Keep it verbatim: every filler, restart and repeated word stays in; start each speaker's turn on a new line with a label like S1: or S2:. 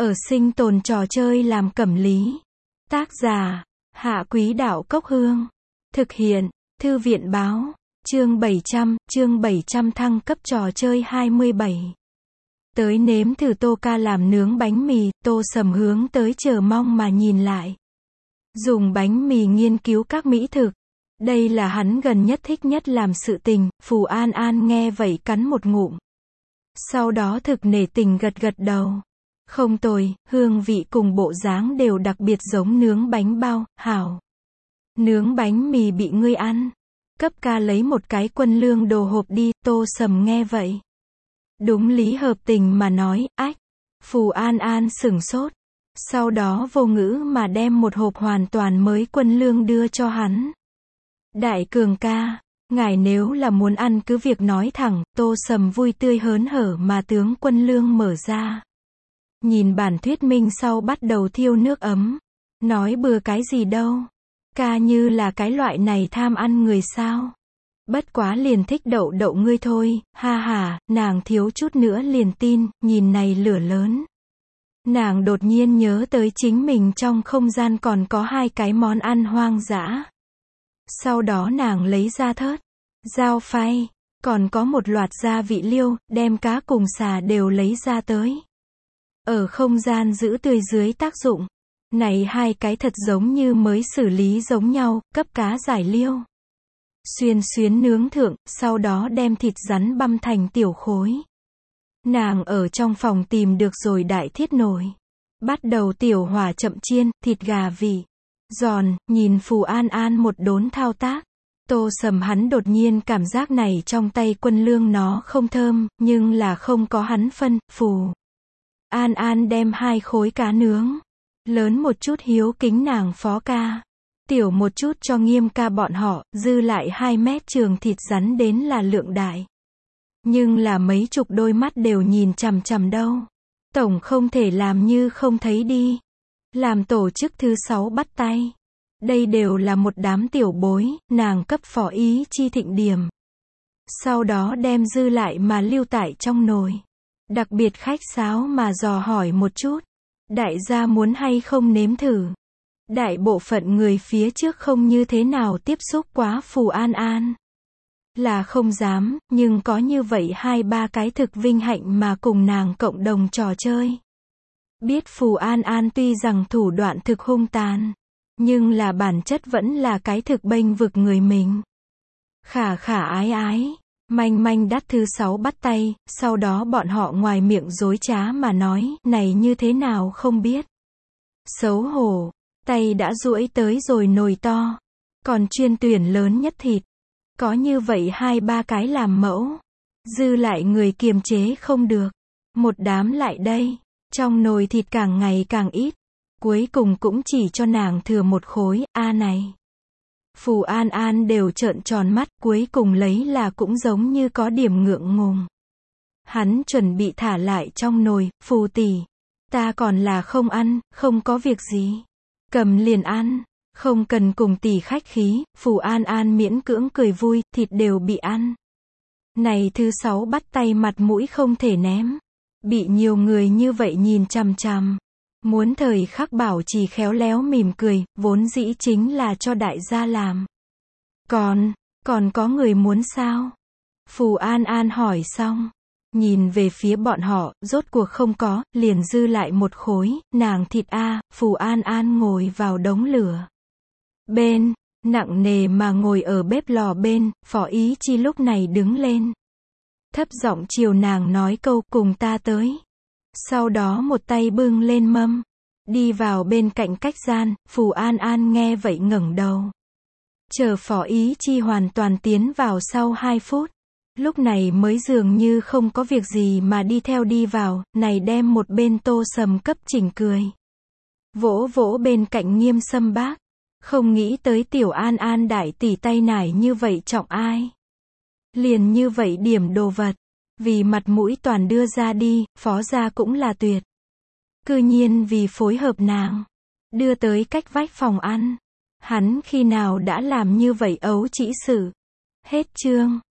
S1: Ở sinh tồn trò chơi làm cẩm lý. Tác giả, Hạ Quý Đạo Cốc Hương. Thực hiện, Thư viện Báo. Chương bảy trăm, chương bảy trăm thăng cấp trò chơi hai mươi bảy. Tới nếm thử Tô Ca làm nướng bánh mì, Tô Sầm hướng tới chờ mong mà nhìn lại. Dùng bánh mì nghiên cứu các mỹ thực. Đây là hắn gần nhất thích nhất làm sự tình, Phù An An nghe vậy cắn một ngụm. Sau đó thực nể tình gật gật đầu. Không tồi, hương vị cùng bộ dáng đều đặc biệt giống nướng bánh bao, hảo. Nướng bánh mì bị ngươi ăn. Cấp ca lấy một cái quân lương đồ hộp đi, Tô Sầm nghe vậy. Đúng lý hợp tình mà nói, ách. Phù An An sửng sốt. Sau đó vô ngữ mà đem một hộp hoàn toàn mới quân lương đưa cho hắn. Đại cường ca, ngài nếu là muốn ăn cứ việc nói thẳng, Tô Sầm vui tươi hớn hở mà tướng quân lương mở ra. Nhìn bản thuyết minh sau bắt đầu thiêu nước ấm. Nói bừa cái gì đâu. Ca như là cái loại này tham ăn người sao. Bất quá liền thích đậu đậu ngươi thôi, ha ha, nàng thiếu chút nữa liền tin, nhìn này lửa lớn. Nàng đột nhiên nhớ tới chính mình trong không gian còn có hai cái món ăn hoang dã. Sau đó nàng lấy ra thớt, dao phay, còn có một loạt gia vị liêu, đem cá cùng xà đều lấy ra tới. Ở không gian giữ tươi dưới tác dụng. Này hai cái thật giống như mới xử lý giống nhau, cấp cá giải liêu. Xuyên xuyến nướng thượng, sau đó đem thịt rắn băm thành tiểu khối. Nàng ở trong phòng tìm được rồi đại thiết nồi. Bắt đầu tiểu hỏa chậm chiên, thịt gà vị. Giòn, nhìn Phù An An một đốn thao tác. Tô Sầm hắn đột nhiên cảm giác này trong tay quân lương nó không thơm, nhưng là không có hắn phân, Phù An An đem hai khối cá nướng. Lớn một chút hiếu kính nàng phó ca. Tiểu một chút cho nghiêm ca bọn họ, dư lại hai mét trường thịt rắn đến là lượng đại. Nhưng là mấy chục đôi mắt đều nhìn chằm chằm đâu. Tổng không thể làm như không thấy đi. Làm tổ chức thứ sáu bắt tay. Đây đều là một đám tiểu bối, nàng cấp phó ý chi thịnh điểm. Sau đó đem dư lại mà lưu tại trong nồi. Đặc biệt khách sáo mà dò hỏi một chút. Đại gia muốn hay không nếm thử. Đại bộ phận người phía trước không như thế nào tiếp xúc quá Phù An An. Là không dám, nhưng có như vậy hai ba cái thực vinh hạnh mà cùng nàng cộng đồng trò chơi. Biết Phù An An tuy rằng thủ đoạn thực hung tàn, nhưng là bản chất vẫn là cái thực bênh vực người mình. Khả khả ái ái. Manh manh đắt thứ sáu bắt tay, sau đó bọn họ ngoài miệng dối trá mà nói, này như thế nào không biết. Xấu hổ, tay đã duỗi tới rồi nồi to, còn chuyên tuyển lớn nhất thịt. Có như vậy hai ba cái làm mẫu, dư lại người kiềm chế không được. Một đám lại đây, trong nồi thịt càng ngày càng ít, cuối cùng cũng chỉ cho nàng thừa một khối, a này. Phù An An đều trợn tròn mắt, cuối cùng lấy là cũng giống như có điểm ngượng ngùng. Hắn chuẩn bị thả lại trong nồi, Phù tỷ, ta còn là không ăn, không có việc gì. Cầm liền ăn, không cần cùng tỷ khách khí, Phù An An miễn cưỡng cười vui, thịt đều bị ăn. Này thứ sáu bắt tay mặt mũi không thể ném. Bị nhiều người như vậy nhìn chằm chằm. Muốn thời khắc bảo trì khéo léo mỉm cười, vốn dĩ chính là cho đại gia làm. Còn, còn có người muốn sao? Phù An An hỏi xong. Nhìn về phía bọn họ, rốt cuộc không có, liền dư lại một khối, nàng thịt a, Phù An An ngồi vào đống lửa. Bên, nặng nề mà ngồi ở bếp lò bên, phó ý chi lúc này đứng lên. Thấp giọng chiều nàng nói câu cùng ta tới. Sau đó một tay bưng lên mâm. Đi vào bên cạnh cách gian, Phù An An nghe vậy ngẩng đầu. Chờ phó ý chi hoàn toàn tiến vào sau hai phút. Lúc này mới dường như không có việc gì mà đi theo đi vào, này đem một bên Tô Sầm cấp chỉnh cười. Vỗ vỗ bên cạnh Nghiêm Sâm bác. Không nghĩ tới tiểu An An đại tỷ tay nải như vậy trọng ai. Liền như vậy điểm đồ vật. Vì mặt mũi toàn đưa ra đi, phó gia cũng là tuyệt. Cư nhiên vì phối hợp nàng. Đưa tới cách vách phòng ăn. Hắn khi nào đã làm như vậy ấu trĩ sự. Hết chương.